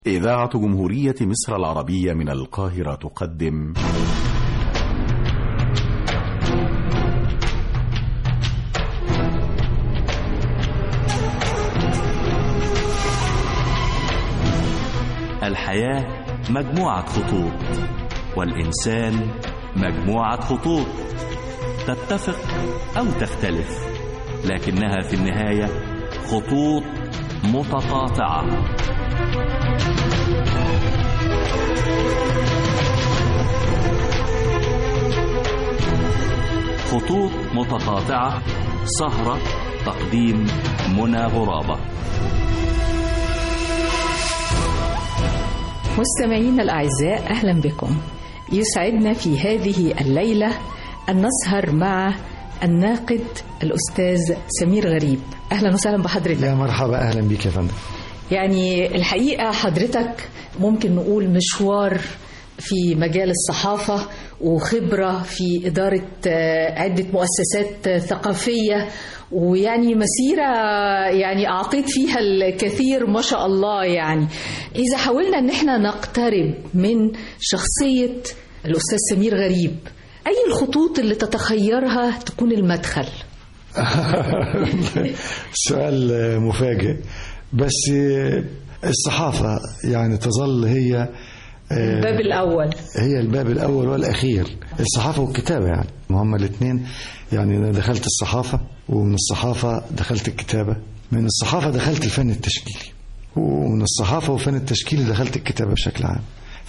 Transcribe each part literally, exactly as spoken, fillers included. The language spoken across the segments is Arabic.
إذاعة جمهورية مصر العربية من القاهرة تقدم الحياة مجموعة خطوط، والإنسان مجموعة خطوط تتفق أو تختلف، لكنها في النهاية خطوط متقاطعة. خطوط متقاطعة، سهرة تقديم منى غرابة. مستمعينا الأعزاء، أهلا بكم. يسعدنا في هذه الليلة أن نسهر مع الناقد الأستاذ سمير غريب. أهلا وسهلا بحضرتك. يا مرحبا، أهلا بك يا فندم. يعني الحقيقة حضرتك ممكن نقول مشوار في مجال الصحافة وخبرة في إدارة عدة مؤسسات ثقافية، ويعني مسيرة يعني أعطيت فيها الكثير ما شاء الله. يعني إذا حاولنا أن احنا نقترب من شخصية الأستاذ سمير غريب، أي الخطوط اللي تتخيرها تكون المدخل؟ سؤال مفاجئ، بس الصحافة يعني تظل هي الباب الأول، هي الباب الأول والأخير. الصحافة والكتابة يعني هما الاثنين. يعني أنا دخلت الصحافة، ومن الصحافة دخلت الكتابة، من الصحافة دخلت الفن التشكيلي، ومن الصحافة وفن التشكيلي دخلت الكتابة بشكل عام.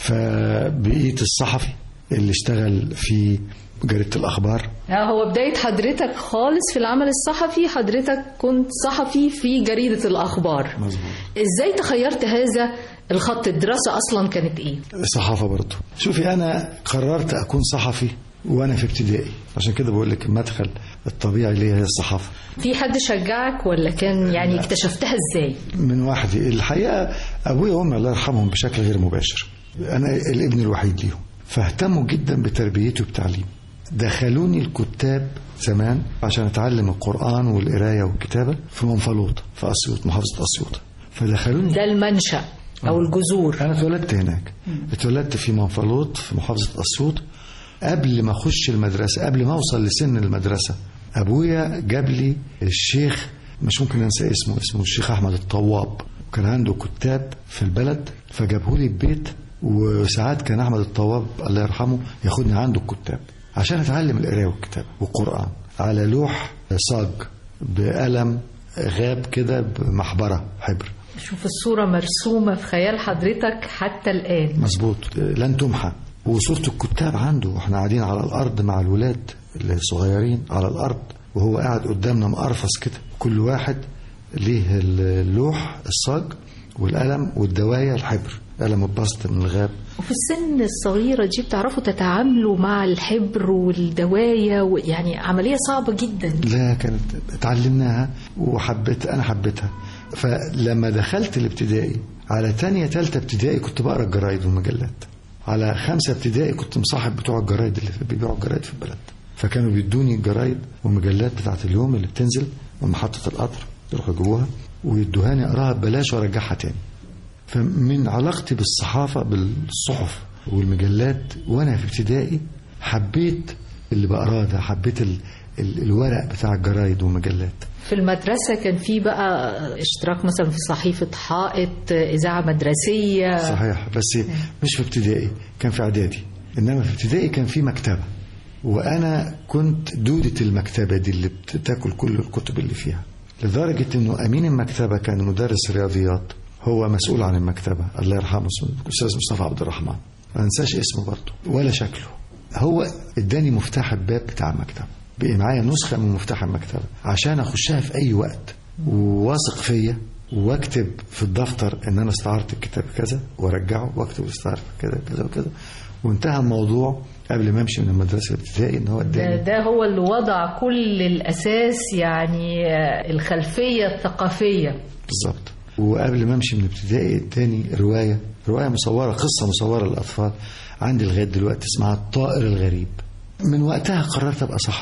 فبقيت الصحفي اللي اشتغل في جريدة الأخبار. هو بداية حضرتك خالص في العمل الصحفي، حضرتك كنت صحفي في جريدة الأخبار. مظبوط. إزاي تخيرت هذا الخط؟ الدراسة أصلا كانت إيه؟ صحافة برضو. شوفي، أنا قررت أكون صحفي وأنا في ابتدائي، عشان كده بقول لك المدخل الطبيعي ليه هي الصحافة. في حد شجعك ولا كان يعني اكتشفتها إزاي؟ من وحدي. الحقيقة أبويا وأمي الله يرحمهم بشكل غير مباشر، أنا الابن الوحيد ليهم، فاهتموا جدا بتربيتي وبتعليمي. دخلوني الكتاب زمان عشان أتعلم القرآن والقراية والكتابة في منفلوط في أسيوط، محافظة أسيوط. فدخلوني، ده المنشأ أو الجذور. أنا اتولدت هناك، اتولدت في منفلوط في محافظة أسيوط. قبل ما أخش المدرسة، قبل ما أوصل لسن المدرسة، أبويا جاب لي الشيخ، مش ممكن أنسى اسمه، اسمه الشيخ أحمد الطواب، كان عنده كتاب في البلد، فجابه لي البيت. وساعات كان أحمد الطواب الله يرحمه ياخدني عنده الكتاب عشان أتعلم القراءة والكتابة والقرآن على لوح صاج بقلم غاب كده بمحبرة حبر. شوف الصورة مرسومة في خيال حضرتك حتى الآن. مظبوط، لن تمحى. وصورة الكتاب عنده واحنا قاعدين على الأرض مع الولاد الصغيرين على الأرض، وهو قاعد قدامنا مقرفص كده، كل واحد ليه اللوح الصاج والقلم والدواية الحبر، قلم البسط من الغاب. وفي السن الصغيرة دي بتعرفوا تتعاملوا مع الحبر والدواية، يعني عملية صعبة جدا. لا، كانت اتعلمناها وحبيت، أنا حبيتها. فلما دخلت الابتدائي، على تانية تالتة ابتدائي كنت بقرأ الجرايد والمجلات. على خمسة ابتدائي كنت مصاحب بتوع الجرايد اللي بيبيعوا الجرايد في البلد، فكانوا بيدوني الجرايد والمجلات بتاعت اليوم اللي بتنزل من محطة القطر، يروحوا يجيبوها ويدوهاني أقراها ببلاش وأرجعها تاني. فمن علاقتي بالصحافة بالصحف والمجلات وأنا في ابتدائي حبيت اللي بقراه ده، حبيت ال ال الورق بتاع الجرايد والمجلات. في المدرسة كان في بقى اشتراك مثلا في صحيفة حائط، إذاعة مدرسية. صحيح، بس مش في ابتدائي، كان في إعدادي. إنما في ابتدائي كان في مكتبة، وأنا كنت دودة المكتبة دي اللي بتاكل كل الكتب اللي فيها، لدرجة إنه أمين المكتبة كان مدرس رياضيات، هو مسؤول عن المكتبة الله يرحمه، اسمه الأستاذ مصطفى عبد الرحمن، ما انساش اسمه برضه ولا شكله. هو اداني مفتاح الباب بتاع المكتبة، بقي معايا نسخة من مفتاح المكتبة عشان أخشها في أي وقت، وواثق فيا، واكتب في الدفتر إن أنا استعرت الكتاب كذا وارجعه، واكتب استعرت كذا كذا وكذا، وانتهى الموضوع قبل ما امشي من المدرسة الابتدائي. إن هو اداني ده, ده هو اللي وضع كل الأساس، يعني الخلفية الثقافية بالظبط. وقبل ما امشي من ابتدائي اداني روايه روايه مصوره، قصه مصوره للاطفال عندي لغايه دلوقتي، اسمها الطائر الغريب. من وقتها قررت ابقى صحفي،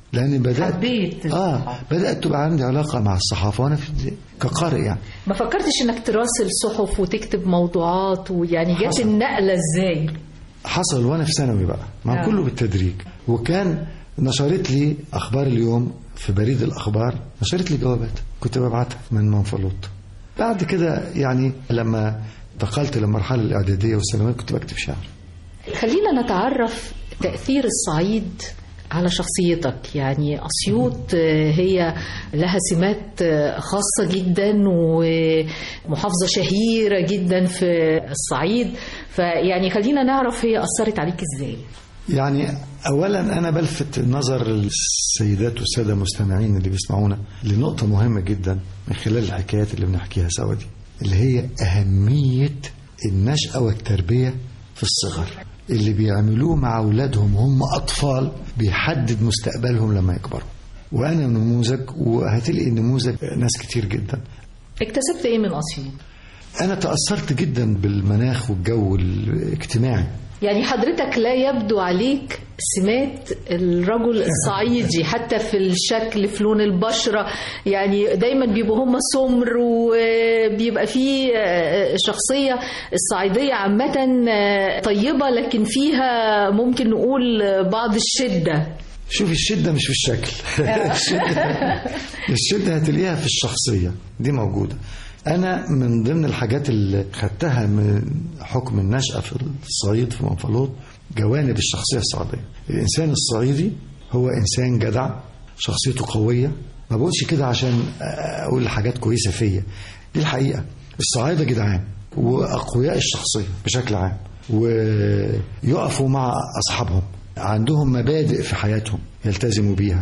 لأن بدأت حبيت آه بدأت تبقى عندي علاقة مع الصحافة وأنا في كقارئ يعني. ما فكرتش إنك تراسل صحف وتكتب موضوعات ويعني جت النقلة إزاي؟ حصل وأنا في ثانوي بقى مع آه. كله بالتدريج. وكان نشرت لي أخبار اليوم في بريد الأخبار، نشرت لي جوابات كنت ببعتها من منفلوط. بعد كده يعني لما انتقلت للمرحلة الإعدادية والثانوية كنت بكتب شعر. خلينا نتعرف تأثير الصعيد على شخصيتك. يعني أسيوط هي لها سمات خاصة جدا ومحافظة شهيرة جدا في الصعيد، فيعني خلينا نعرف هي أثرت عليك إزاي. يعني أولا أنا بلفت نظر السيدات والسادة المستمعين اللي بيسمعونا لنقطة مهمة جدا من خلال الحكايات اللي بنحكيها سوا دي، اللي هي أهمية النشأة والتربية في الصغر. اللي بيعملوه مع أولادهم هم أطفال بيحدد مستقبلهم لما يكبروا. وأنا نموذج، وهتلاقي نموذج ناس كتير جدا. اكتسبت إيه من أسيوط؟ أنا تأثرت جدا بالمناخ والجو الاجتماعي. يعني حضرتك لا يبدو عليك سمات الرجل الصعيدي حتى في الشكل، في لون البشرة، يعني دايما بيبقوا هم سمر وبيبقى فيه شخصية الصعيدية عامة طيبة لكن فيها ممكن نقول بعض الشدة. شوف الشدة مش في الشكل الشدة, الشدة هتلاقيها في الشخصية دي موجودة. أنا من ضمن الحاجات اللي خدتها من حكم النشأة في الصعيد في منفلوط جوانب الشخصية الصعيدية. الإنسان الصعيدي هو إنسان جدع، شخصيته قوية. ما بقولش كده عشان أقول حاجات كويسة فيا، دي الحقيقة. الصعايدة جدعان وأقوياء الشخصية بشكل عام، ويقفوا مع أصحابهم، عندهم مبادئ في حياتهم يلتزموا بيها،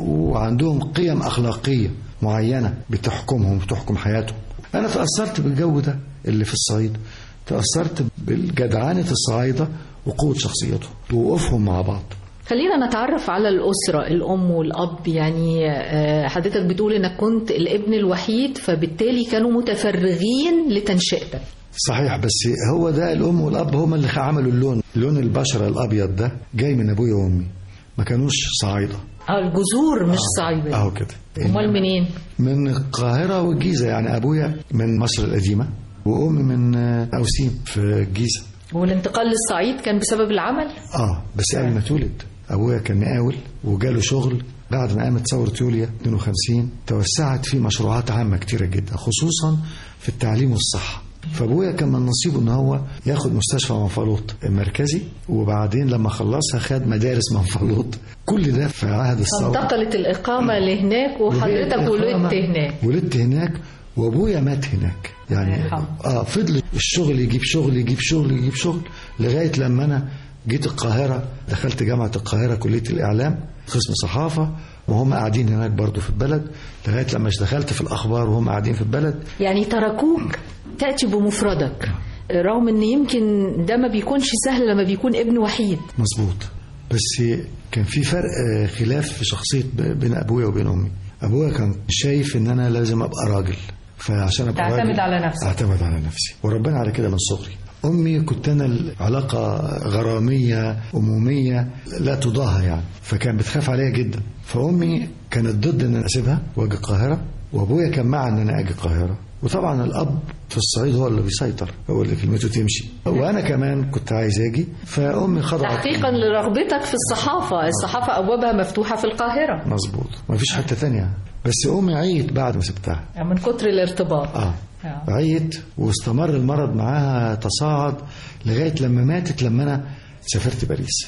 وعندهم قيم أخلاقية معينة بتحكمهم وتحكم حياتهم. أنا تأثرت بالجو ده اللي في الصعيد، تأثرت بالجدعانة الصعايدة وقوة شخصيتهم ووقوفهم مع بعض. خلينا نتعرف على الأسرة، الأم والأب. يعني حضرتك بتقول إنك كنت الابن الوحيد فبالتالي كانوا متفرغين لتنشئتك. صحيح، بس هو ده الأم والأب هم اللي عملوا اللون لون البشرة الأبيض ده جاي من أبويا وأمي، ما كانوش صعايدة. اه الجذور مش آه. صعيدة. اه كده. امال منين؟ من القاهرة والجيزة. يعني أبويا من مصر القديمة وأمي من أوسيم في الجيزة. والانتقال للصعيد كان بسبب العمل؟ اه بس قبل ما تولد. أبويا كان مقاول وجاله شغل بعد ما قامت ثورة يوليو اثنين وخمسين، توسعت فيه مشروعات عامة كتيرة جدا خصوصا في التعليم والصحة. فابويا كان من نصيبه ان هو ياخد مستشفى منفلوط المركزي، وبعدين لما خلصها خد مدارس منفلوط. كل ده في عهد الثوره. انتقلت الاقامه لهناك وحضرتك ولدت هناك. ولدت هناك وابويا مات هناك. يعني اه فضل الشغل يجيب شغل يجيب شغل يجيب شغل لغايه لما انا جيت القاهره، دخلت جامعه القاهره كليه الاعلام قسم صحافه، وهم قاعدين هناك برضو في البلد لغايه لما دخلت في الاخبار وهم قاعدين في البلد. يعني تركوك تأتي بمفردك، رغم ان يمكن ده ما بيكونش سهل لما بيكون ابن وحيد. مظبوط، بس كان في فرق خلاف في شخصية بين أبويا وبين أمي. أبويا كان شايف ان أنا لازم أبقى راجل، فعشان أبقى تعتمد راجل على نفسك. أعتمد على نفسي، وربنا على كده من صغري. أمي كنت أنا العلاقة غرامية أمومية لا تضاهى يعني، فكان بتخاف عليا جدا. فأمي كانت ضد ان أنا أسيبها وأجي القاهرة، وأبويا كان مع ان أنا أجي القاهرة. وطبعا الأب في الصعيد هو اللي بيسيطر، هو اللي كلمته تمشي، وأنا كمان كنت عايز أجي، فأمي خضعت تحقيقا لرغبتك في الصحافة. الصحافة أبوابها مفتوحة في القاهرة. مظبوط، ما فيش حتة تانية. بس أمي عيت بعد ما سبتها من كتر الارتباط. آه. آه. عيت واستمر المرض معاها تصاعد لغاية لما ماتت لما أنا سافرت باريس.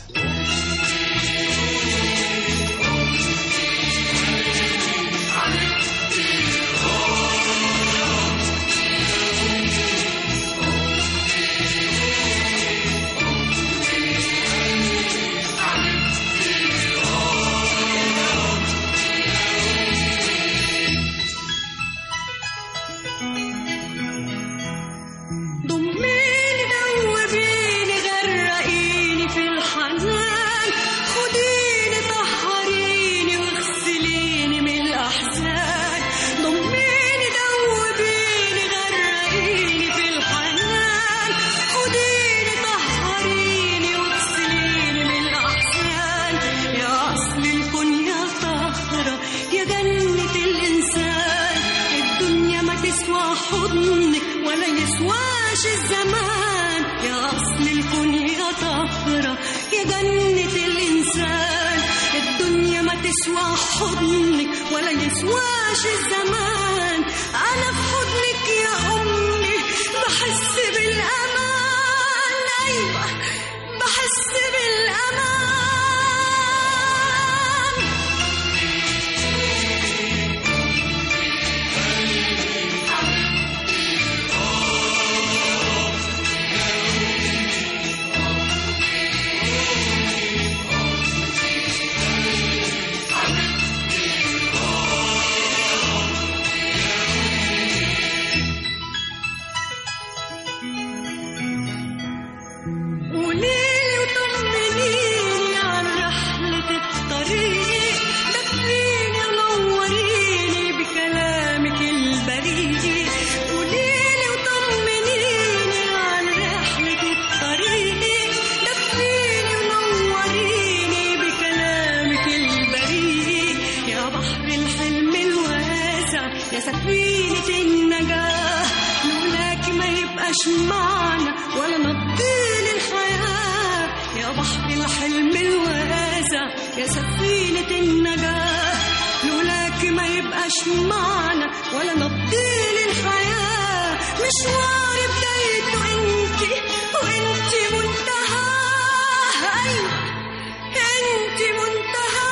ضميني دوبيني غرقيني في الحنان، خضرة يا جنة الإنسان. الدنيا ما تسوى حضنك ولا يسواش الزمان. أنا في حضنك يا أمي بحس بالأمان. أيوة بحس بالأمان. معنا ولا نبضين الحياة يا بحر الحلم الواسع يا سفينة النجاة. لولاك ما يبقاش معنا ولا نبضين الحياة. مشوار بدايته انتي وانتي منتهى. أيوة انتي منتهى.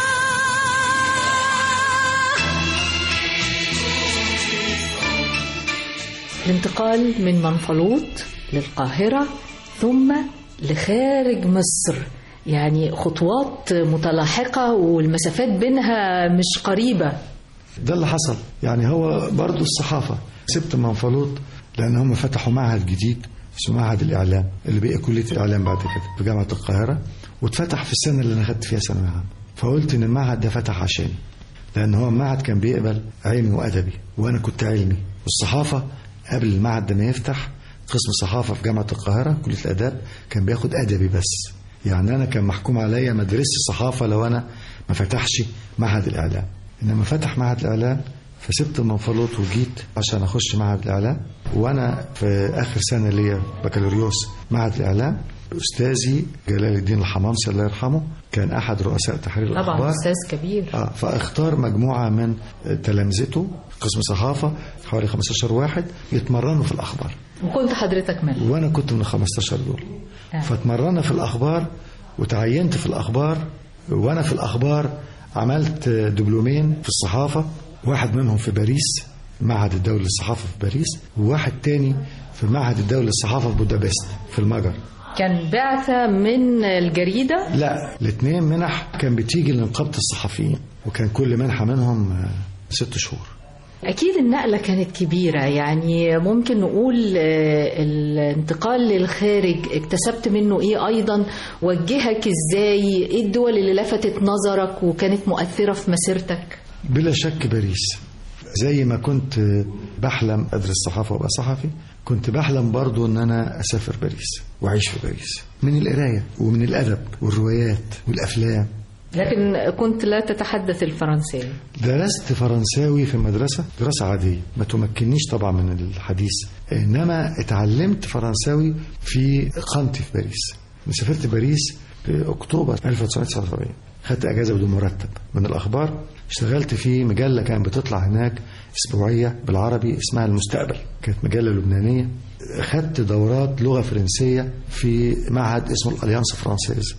الانتقال من منفلوط للقاهرة ثم لخارج مصر، يعني خطوات متلاحقة والمسافات بينها مش قريبة. ده اللي حصل. يعني هو برضو الصحافة سبت منفلوط لأن هم فتحوا معهد جديد اسمه معهد الإعلام اللي بقى كلية الإعلام بعد كده في جامعة القاهرة، واتفتح في السنة اللي أنا خدت فيها ثانوية عامة. فقلت إن المعهد ده فتح عشاني، لأن هو المعهد كان بيقبل علمي وأدبي وأنا كنت علمي. والصحافة قبل المعهد ده ما يفتح قسم صحافة في جامعة القاهرة كلية الآداب كان بياخد أدبي بس. يعني أنا كان محكوم عليا مدرسة الصحافة لو أنا ما فتحش معهد الإعلام. إنما فتح معهد الإعلام فسبت المنفلوط وجيت عشان أخش معهد الإعلام. وأنا في آخر سنة ليا بكالوريوس معهد الإعلام أستاذي جلال الدين الحمامسي الله يرحمه كان أحد رؤساء تحرير الأخبار. طبعا أستاذ كبير. آه فاختار مجموعة من تلامذته قسم صحافة حوالي خمستاشر واحد يتمرنوا في الأخبار، وكنت حضرتك منهم. وأنا كنت من الخمستاشر دول. آه. فتمرنا في الأخبار وتعينت في الأخبار. وأنا في الأخبار عملت دبلومين في الصحافة، واحد منهم في باريس معهد الدولي للصحافة في باريس، وواحد تاني في معهد الدولي للصحافة في بودابست في المجر. كان بعثة من الجريدة؟ لا، الاثنين منح كان بتيجي لنقابة الصحفيين، وكان كل منحة منهم ست شهور. أكيد النقلة كانت كبيرة، يعني ممكن نقول الانتقال للخارج اكتسبت منه إيه أيضا؟ وجهك إزاي؟ إيه الدول اللي لفتت نظرك وكانت مؤثرة في مسيرتك؟ بلا شك باريس. زي ما كنت بحلم أدرس صحافة وأبقى صحفي، كنت بحلم برضو أن أنا أسافر باريس وأعيش في باريس، من القراية ومن الأدب والروايات والأفلام. لكن كنت لا تتحدث الفرنسية. درست فرنساوي في مدرسة دراسة عادية ما تمكننيش طبعا من الحديث، إنما اتعلمت فرنساوي في إقامتي في باريس. سافرت باريس في أكتوبر ألف وتسعمائة وتسعة وسبعين، خدت أجازة بدون مرتب من الأخبار. اشتغلت في مجلة كانت بتطلع هناك أسبوعية بالعربي اسمها المستقبل، كانت مجلة لبنانية. خدت دورات لغة فرنسية في معهد اسمه الأليانس فرانسيز،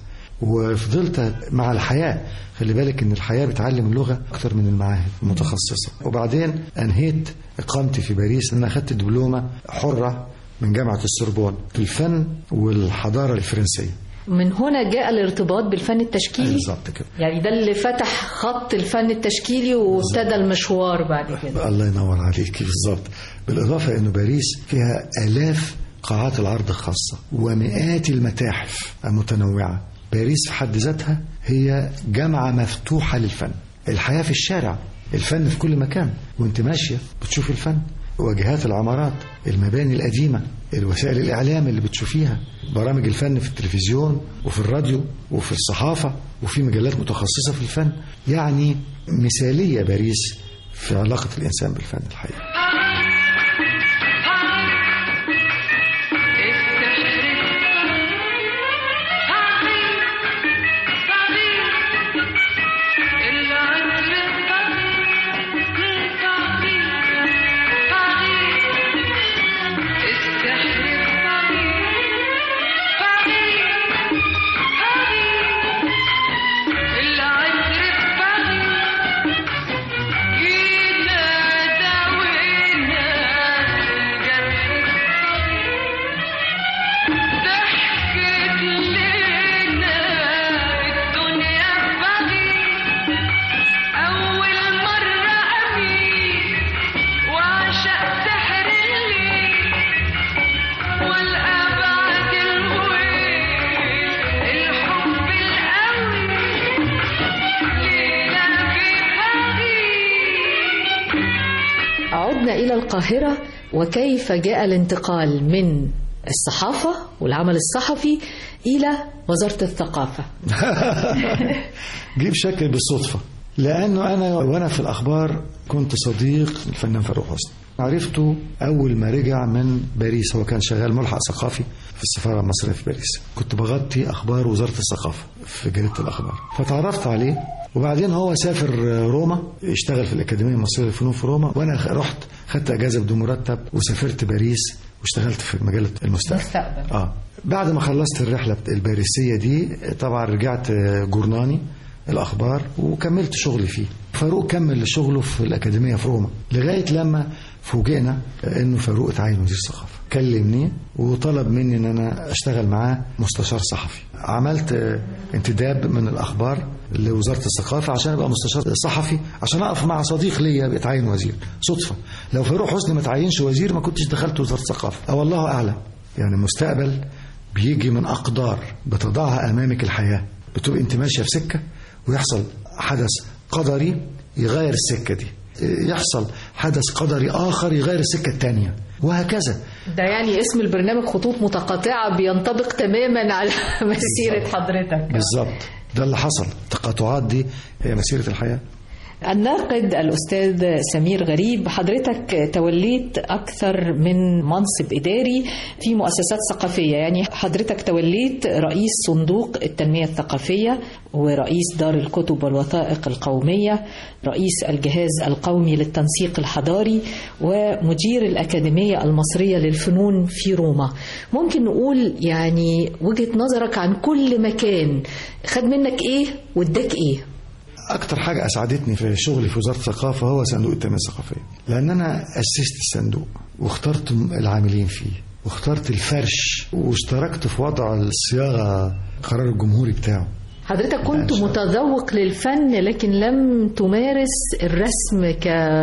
وفضلت مع الحياة. خلي بالك ان الحياة بتعلم اللغة اكتر من المعاهد المتخصصة. وبعدين انهيت اقامتي في باريس ان انا اخدت دبلومة حرة من جامعة السوربون في الفن والحضارة الفرنسية. من هنا جاء الارتباط بالفن التشكيلي. بالظبط كده، يعني ده اللي فتح خط الفن التشكيلي وابتدى المشوار بعد كده. الله ينور عليك، بالظبط. بالإضافة أنه باريس فيها آلاف قاعات العرض الخاصة ومئات المتاحف المتنوعة. باريس في حد ذاتها هي جامعة مفتوحة للفن. الحياة في الشارع، الفن في كل مكان، وانت ماشية بتشوف الفن، واجهات العمارات، المباني القديمة، الوسائل الإعلام اللي بتشوفيها، برامج الفن في التلفزيون وفي الراديو وفي الصحافة وفي مجلات متخصصة في الفن. يعني مثالية باريس في علاقة الإنسان بالفن الحقيقة. السحر القاهرة وكيف جاء الانتقال من الصحافة والعمل الصحفي إلى وزارة الثقافة؟ جيب شكل بالصدفة، لأنه أنا وأنا في الأخبار كنت صديق الفنان فاروق حسني. عرفته أول ما رجع من باريس، هو كان شغال ملحق ثقافي في السفارة المصرية في باريس، كنت بغطي أخبار وزارة الثقافة في جريدة الأخبار، فتعرفت عليه. وبعدين هو سافر روما، اشتغل في الأكاديمية المصرية للفنون في روما، وأنا رحت خدت أجازة بدون مرتب وسافرت باريس واشتغلت في مجلة المستقبل. مستقبل. آه. بعد ما خلصت الرحلة الباريسية دي طبعا رجعت جورناني الأخبار وكملت شغلي فيه. فاروق كمل شغله في الأكاديمية في روما لغاية لما فوجئنا إنه فاروق اتعين وزير الثقافة. كلمني وطلب مني إن أنا أشتغل معاه مستشار صحفي. عملت انتداب من الأخبار لوزارة الثقافة عشان أبقى مستشار صحفي، عشان أقف مع صديق ليا اتعين وزير صدفة. لو فاروق حسني ما تعينش وزير ما كنتش دخلت وزارة الثقافة، أو الله أعلم. يعني المستقبل بيجي من أقدار بتضعها أمامك الحياة، بتبقى أنت ماشية في سكة ويحصل حدث قدري يغير السكة دي، يحصل حدث قدري آخر يغير السكة التانية، وهكذا. ده يعني اسم البرنامج خطوط متقاطعة بينطبق تماما على مسيرة حضرتك. بالظبط، ده اللي حصل. التقاطعات دي هي مسيرة الحياة. الناقد الأستاذ سمير غريب، حضرتك توليت أكثر من منصب إداري في مؤسسات ثقافية، يعني حضرتك توليت رئيس صندوق التنمية الثقافية ورئيس دار الكتب والوثائق القومية، رئيس الجهاز القومي للتنسيق الحضاري، ومدير الأكاديمية المصرية للفنون في روما. ممكن نقول يعني وجهة نظرك عن كل مكان خد منك إيه واداك إيه؟ أكتر حاجة أسعدتني في شغلي في وزارة الثقافة هو صندوق التنمية الثقافية، لأن أنا أسست الصندوق واخترت العاملين فيه واخترت الفرش واشتركت في وضع الصياغة قرار الجمهوري بتاعه. حضرتك كنت متذوق للفن لكن لم تمارس الرسم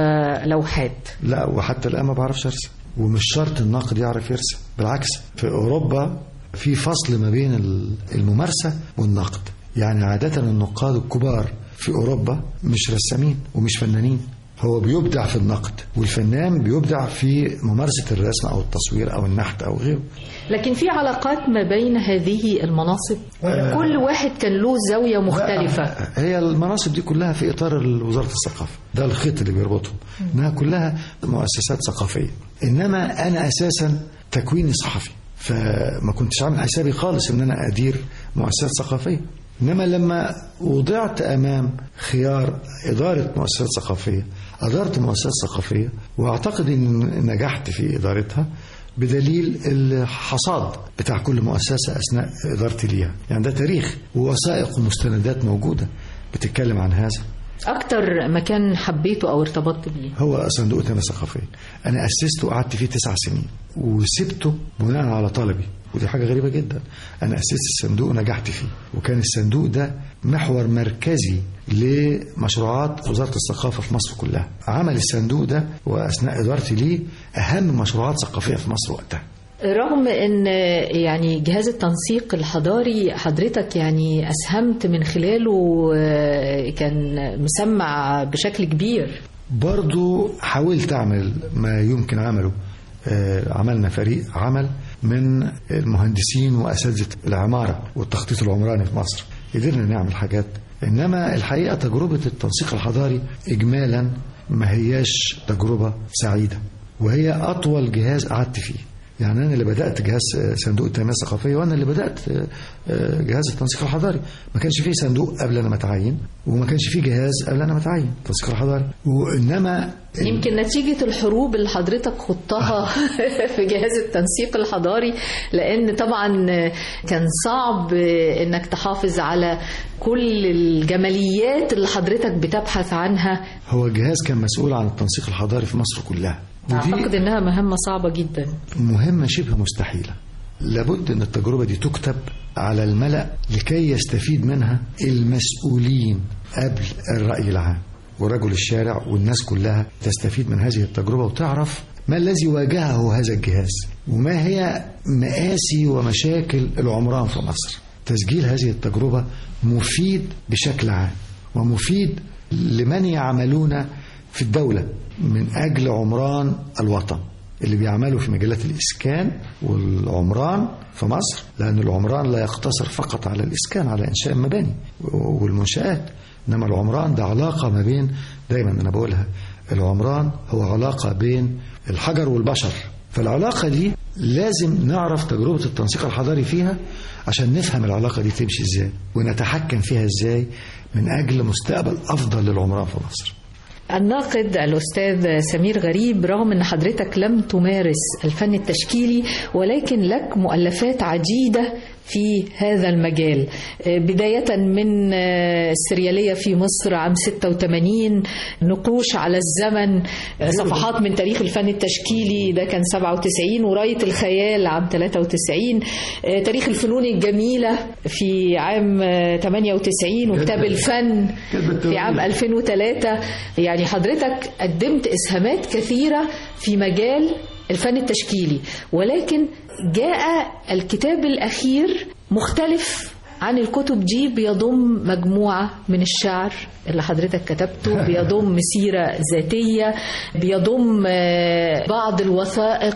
كلوحات؟ لا، وحتى الآن ما بعرفش أرسم، ومش شرط الناقد يعرف يرسم، بالعكس. في أوروبا في فصل ما بين الممارسة والنقد، يعني عادة النقاد الكبار في أوروبا مش رسامين ومش فنانين، هو بيبدع في النقد، والفنان بيبدع في ممارسة الرسم أو التصوير أو النحت أو غيره. لكن في علاقات ما بين هذه المناصب ولا آه كل واحد كان له زاوية مختلفة؟ هي المناصب دي كلها في إطار وزارة الثقافة، ده الخيط اللي بيربطهم، إنها كلها مؤسسات ثقافية. إنما أنا أساسا تكويني صحفي، فما كنتش عامل حسابي خالص إن أنا أدير مؤسسات ثقافية. إنما لما وضعت أمام خيار إدارة مؤسسات ثقافية أدارت مؤسسات ثقافية، وأعتقد أن نجحت في إدارتها بدليل الحصاد بتاع كل مؤسسة أثناء إدارتي ليها. يعني ده تاريخ ووثائق ومستندات موجودة بتتكلم عن هذا. أكتر مكان حبيته أو ارتبطت بيه هو صندوق التنمية الثقافية. أنا أسسته وقعدت فيه تسع سنين وسبته بناء على طلبي، ودي حاجة غريبة جدا. أنا أسست الصندوق ونجحت فيه، وكان الصندوق ده محور مركزي لمشروعات وزارة الثقافة في مصر كلها. عمل الصندوق ده وأثناء إدارتي ليه أهم مشروعات ثقافية في مصر وقتها. رغم أن يعني جهاز التنسيق الحضاري حضرتك يعني أسهمت من خلاله، كان مسمع بشكل كبير، برضو حاولت أعمل ما يمكن عمله. عملنا فريق عمل من المهندسين وأساتذة العمارة والتخطيط العمراني في مصر، قدرنا نعمل حاجات. إنما الحقيقة تجربة التنسيق الحضاري إجمالا ما هياش تجربة سعيدة، وهي أطول جهاز قعدت فيه. يعني أنا اللي بدأت جهاز صندوق التنمية الثقافية، وأنا اللي بدأت جهاز التنسيق الحضاري. ما كانش فيه صندوق قبل أنا متعين، وما كانش فيه جهاز قبل أنا متعين التنسيق الحضاري. وإنما يمكن نتيجة الحروب اللي حضرتك خضتها في جهاز التنسيق الحضاري، لأن طبعا كان صعب إنك تحافظ على كل الجماليات اللي حضرتك بتبحث عنها. هو الجهاز كان مسؤول عن التنسيق الحضاري في مصر كلها. أعتقد إنها مهمة صعبة جدا، مهمة شبه مستحيلة. لابد أن التجربة دي تكتب على الملأ لكي يستفيد منها المسؤولين قبل الرأي العام ورجل الشارع، والناس كلها تستفيد من هذه التجربة وتعرف ما الذي واجهه هذا الجهاز وما هي مآسي ومشاكل العمران في مصر. تسجيل هذه التجربة مفيد بشكل عام ومفيد لمن يعملون في الدولة من أجل عمران الوطن اللي بيعملوا في مجالات الإسكان والعمران في مصر، لأن العمران لا يقتصر فقط على الإسكان، على إنشاء المباني والمنشآت، إنما العمران ده علاقة ما بين، دايما أنا بقولها، العمران هو علاقة بين الحجر والبشر. فالعلاقة دي لازم نعرف تجربة التنسيق الحضاري فيها عشان نفهم العلاقة دي تمشي إزاي ونتحكم فيها إزاي من أجل مستقبل أفضل للعمران في مصر. الناقد الأستاذ سمير غريب، رغم أن حضرتك لم تمارس الفن التشكيلي ولكن لك مؤلفات عديدة في هذا المجال، بداية من السريالية في مصر عام ستة وثمانين، نقوش على الزمن، صفحات من تاريخ الفن التشكيلي ده كان سبعة وتسعين، وراية الخيال عام ثلاثة وتسعين، تاريخ الفنون الجميلة في عام ثمانية وتسعين، وكتاب الفن في عام ألفين وثلاثة. يعني حضرتك قدمت إسهامات كثيرة في مجال الفن التشكيلي، ولكن جاء الكتاب الأخير مختلف عن الكتب دي، بيضم مجموعة من الشعر اللي حضرتك كتبته، بيضم سيرة ذاتية، بيضم بعض الوثائق.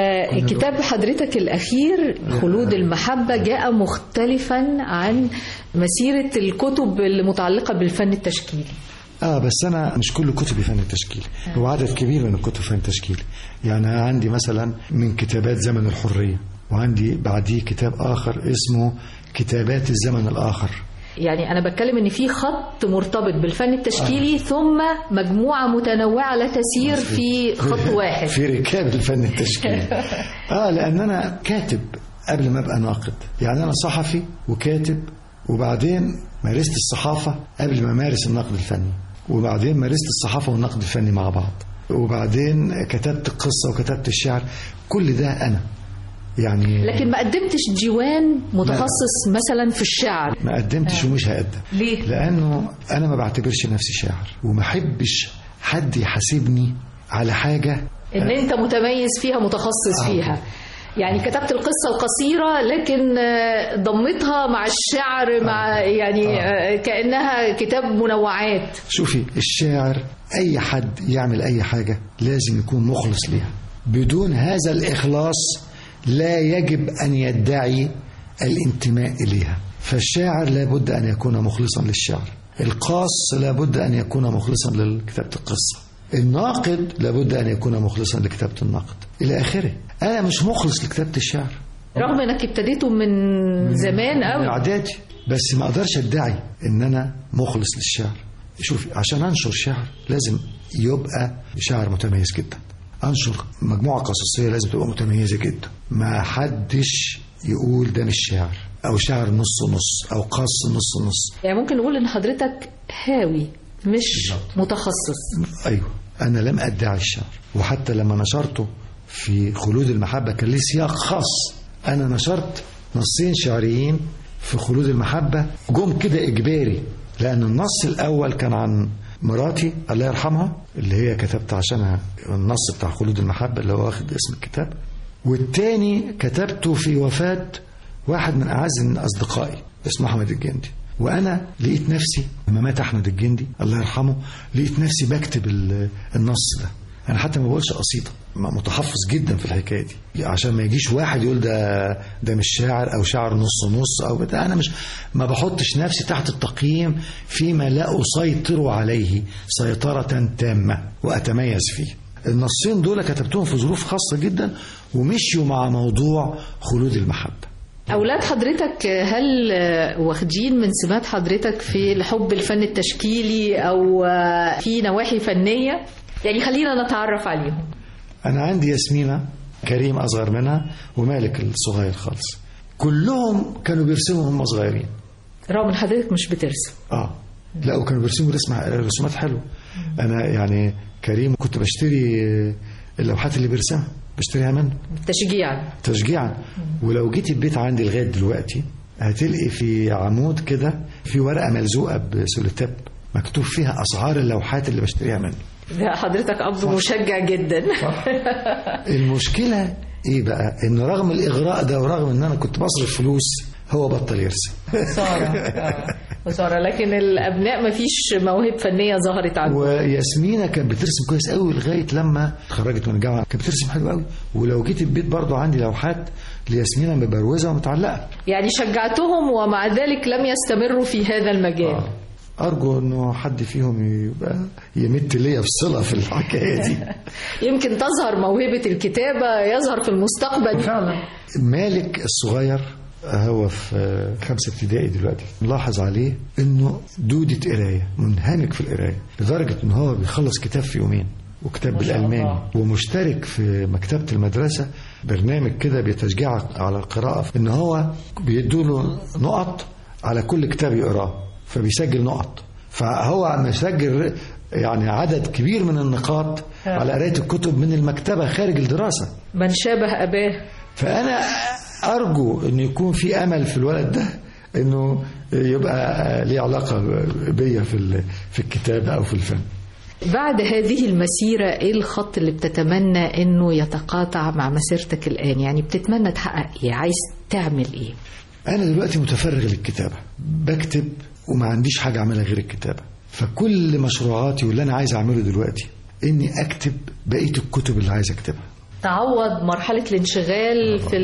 فكتاب حضرتك الأخير خلود المحبة جاء مختلفا عن مسيرة الكتب المتعلقة بالفن التشكيلي. اه بس انا مش كل كتبي فن التشكيل، هو عدد كبير من الكتب فن التشكيل. يعني عندي مثلا من كتابات زمن الحرية، وعندي بعديه كتاب اخر اسمه كتابات الزمن الاخر. يعني انا بتكلم ان في خط مرتبط بالفن التشكيلي آه. ثم مجموعة متنوعة لا تسير في خط واحد في ركاب الفن التشكيلي. اه لان انا كاتب قبل ما ابقى ناقد، يعني انا صحفي وكاتب، وبعدين مارست الصحافة قبل ما مارس النقد الفني، وبعدين مارست الصحافة والنقد الفني مع بعض، وبعدين كتبت القصة وكتبت الشعر، كل ده أنا يعني. لكن ما قدمتش ديوان متخصص ما مثلا في الشعر؟ ما قدمتش آه. ومش هقدم. ليه؟ لأنه أنا ما بعتبرش نفسي شاعر، وما حبش حد يحاسبني على حاجة إن أنا أنت متميز فيها، متخصص آه. فيها. يعني كتبت القصة القصيرة لكن ضمتها مع الشعر، مع يعني آه. كأنها كتاب منوعات. شوفي الشعر أي حد يعمل أي حاجة لازم يكون مخلص ليها، بدون هذا الإخلاص لا يجب أن يدعي الانتماء إليها. فالشاعر لابد أن يكون مخلصا للشعر، القاص لابد أن يكون مخلصا لكتابة القصة، الناقد لابد أن يكون مخلصا لكتابة النقد إلى آخره. أنا مش مخلص لكتابة الشعر رغم أنك ابتديته من زمان أوي، من إعدادي، بس ما أقدرش أدعي أن أنا مخلص للشعر. شوفي عشان أنشر شعر لازم يبقى شعر متميز جدا، أنشر مجموعة قصصية لازم تبقى متميزة جدا، ما حدش يقول ده مش شعر أو شعر نص نص أو قص نص نص. يعني ممكن نقول أن حضرتك هاوي مش متخصص. أيوة أنا لم أدعي الشعر، وحتى لما نشرته في خلود المحبة كان ليه سياق خاص. أنا نشرت نصين شعريين في خلود المحبة جم كده إجباري، لأن النص الأول كان عن مراتي الله يرحمها اللي هي كتبت عشانها النص بتاع خلود المحبة اللي هو واخد اسم الكتاب، والتاني كتبته في وفاة واحد من أعز من أصدقائي اسمه أحمد الجندي. وأنا لقيت نفسي لما مات أحمد الجندي الله يرحمه لقيت نفسي بكتب النص ده. أنا حتى ما بقولش قصيدة، متحفظ جدا في الحكاية دي عشان ما يجيش واحد يقول ده ده مش شاعر أو شاعر نص نص أو بتاع. أنا مش ما بحطش نفسي تحت التقييم فيما لا أسيطر عليه سيطرة تامة وأتميز فيه. النصين دول كتبتهم في ظروف خاصة جدا ومشيوا مع موضوع خلود المحبة. أولاد حضرتك هل واخدين من سمات حضرتك في الحب الفن التشكيلي أو في نواحي فنية؟ يعني خلينا نتعرف عليهم. أنا عندي ياسمينة، كريم أصغر منها، ومالك الصغير خالص، كلهم كانوا بيرسموا هم صغيرين. رغم ان حضرتك مش بترسم. اه لا، وكانوا بيرسموا رسم رسومات حلوه. انا يعني كريم كنت بشتري اللوحات اللي بيرسمها بشتريها منه تشجيعا تشجيعا ولو جيتي البيت عندي لغايه دلوقتي هتلقي في عمود كده في ورقه ملزوقه بسوليتيب مكتوب فيها اسعار اللوحات اللي بشتريها منه. ده حضرتك اب مشجع جدا. المشكله ايه بقى؟ ان رغم الاغراء ده ورغم ان انا كنت بصرف فلوس هو بطل يرسم. وسارة، لكن الأبناء ما فيش مواهب فنية ظهرت عندهم. وياسمينة كانت بترسم كويس قوي لغاية لما اتخرجت من الجامعة، كانت بترسم حلو قوي. ولو جيت البيت برضو عندي لوحات لياسمينة مبروزة ومتعلقة. يعني شجعتهم ومع ذلك لم يستمروا في هذا المجال. آه. أرجو أنه حد فيهم يبقى يمت ليا في صلة في الحكاية دي. يمكن تظهر موهبة الكتابة، يظهر في المستقبل فعلا. مالك الصغير هو في خمسة ابتدائي دلوقتي، نلاحظ عليه انه دودة قراية، منهمك في القراية لدرجة ان هو بيخلص كتاب في يومين، وكتاب بالألماني، ومشترك في مكتبة المدرسة برنامج كده بيتشجعك على القراءة، ان هو بيدوله نقط على كل كتاب يقراه فبيسجل نقط، فهو مسجل يعني عدد كبير من النقاط على قراية الكتب من المكتبة خارج الدراسة. من شابه أباه. فأنا أرجو أن يكون في أمل في الولد ده أنه يبقى ليه علاقة بيا في في الكتابة أو في الفن. بعد هذه المسيرة إيه الخط اللي بتتمنى أنه يتقاطع مع مسيرتك الآن؟ يعني بتتمنى تحقق إيه؟ عايز تعمل إيه؟ أنا دلوقتي متفرغ للكتابة، بكتب وما عنديش حاجة أعملها غير الكتابة. فكل مشروعاتي واللي أنا عايز أعمله دلوقتي إني أكتب بقية الكتب اللي عايز أكتبها، تعوض مرحلة الانشغال في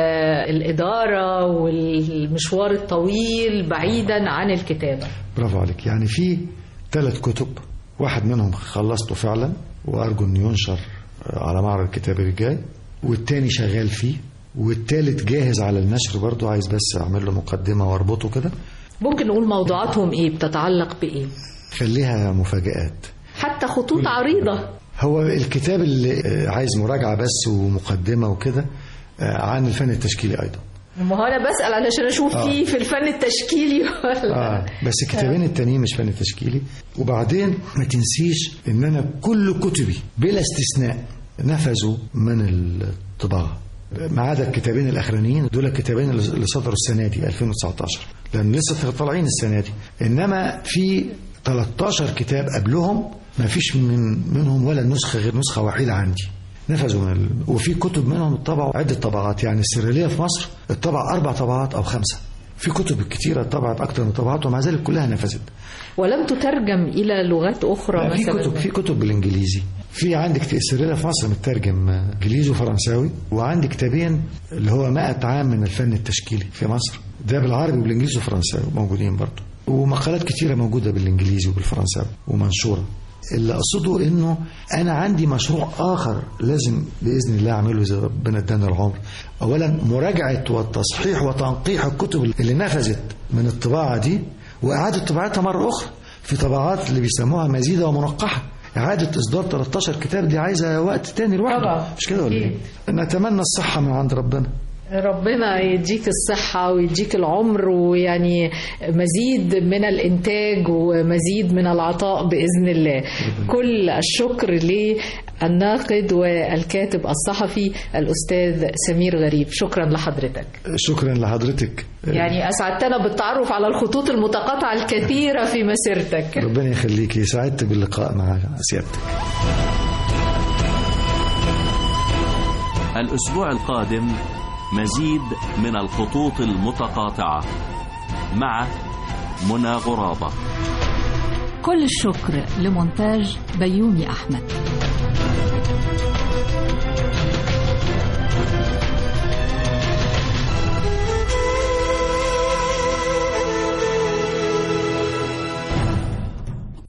الإدارة والمشوار الطويل بعيدا عن الكتابة. برافو عليك. يعني في ثلاث كتب، واحد منهم خلصته فعلا وأرجو أن ينشر على معرض الكتاب الجاي، والتاني شغال فيه، والتالت جاهز على النشر برضو، عايز بس أعمل له مقدمة واربطه كده. ممكن نقول موضوعاتهم إيه؟ بتتعلق بإيه؟ خليها مفاجآت، حتى خطوط عريضة. هو الكتاب اللي عايز مراجعة بس ومقدمة وكده عن الفن التشكيلي أيضا. ما هو أنا بسأل علشان أشوف آه. فيه في الفن التشكيلي ولا آه. بس الكتابين التانيين مش فن تشكيلي. وبعدين ما تنسيش إن أنا كل كتبي بلا استثناء نفذوا من الطباعة، ما عدا الكتابين الأخرانيين، دول الكتابين اللي صدروا السنة دي ألفين وتسعتاشر، لأن لسه طالعين السنة دي. إنما في ثلاثة عشر كتاب قبلهم ما فيش من منهم ولا نسخة غير نسخة واحدة عندي نفذوا من ال... وفي كتب منهم اتطبعوا عدة طبعات. يعني السريالية في مصر اتطبع أربع طبعات أو خمسة. في كتب كتيرة اتطبعت أكتر من طبعات ومع ذلك كلها نفذت. ولم تترجم إلى لغات أخرى مثلا؟ في كتب في كتب بالإنجليزي. في عندك السريالية في مصر مترجم إنجليزي وفرنساوي، وعندي كتابين اللي هو مائة عام من الفن التشكيلي في مصر، ده بالعربي وبالإنجليزي وفرنساوي موجودين برضو، ومقالات كتيرة موجودة بالإنجليزي وبالفرنساوي ومنشورة. اللي أقصده إنه أنا عندي مشروع آخر لازم بإذن الله أعمله إذا ربنا ادانا العمر. أولا مراجعة والتصحيح وتنقيح الكتب اللي نفذت من الطباعة دي وإعادة طباعتها مرة أخرى في طبعات اللي بيسموها مزيدة ومنقحة. إعادة إصدار ثلاثة عشر كتاب دي عايزة وقت تاني لوحده، مش كده ولا إيه؟ نتمنى الصحة من عند ربنا. ربنا يديك الصحة ويديك العمر، ويعني مزيد من الإنتاج ومزيد من العطاء بإذن الله. كل الشكر للناقد والكاتب الصحفي الأستاذ سمير غريب، شكرا لحضرتك. شكرا لحضرتك، يعني أسعدتنا بالتعرف على الخطوط المتقاطعة الكثيرة في مسيرتك. ربنا يخليكي، سعدت باللقاء مع سيادتك. الأسبوع القادم مزيد من الخطوط المتقاطعة مع منى غرابة. كل الشكر لمونتاج بيومي أحمد.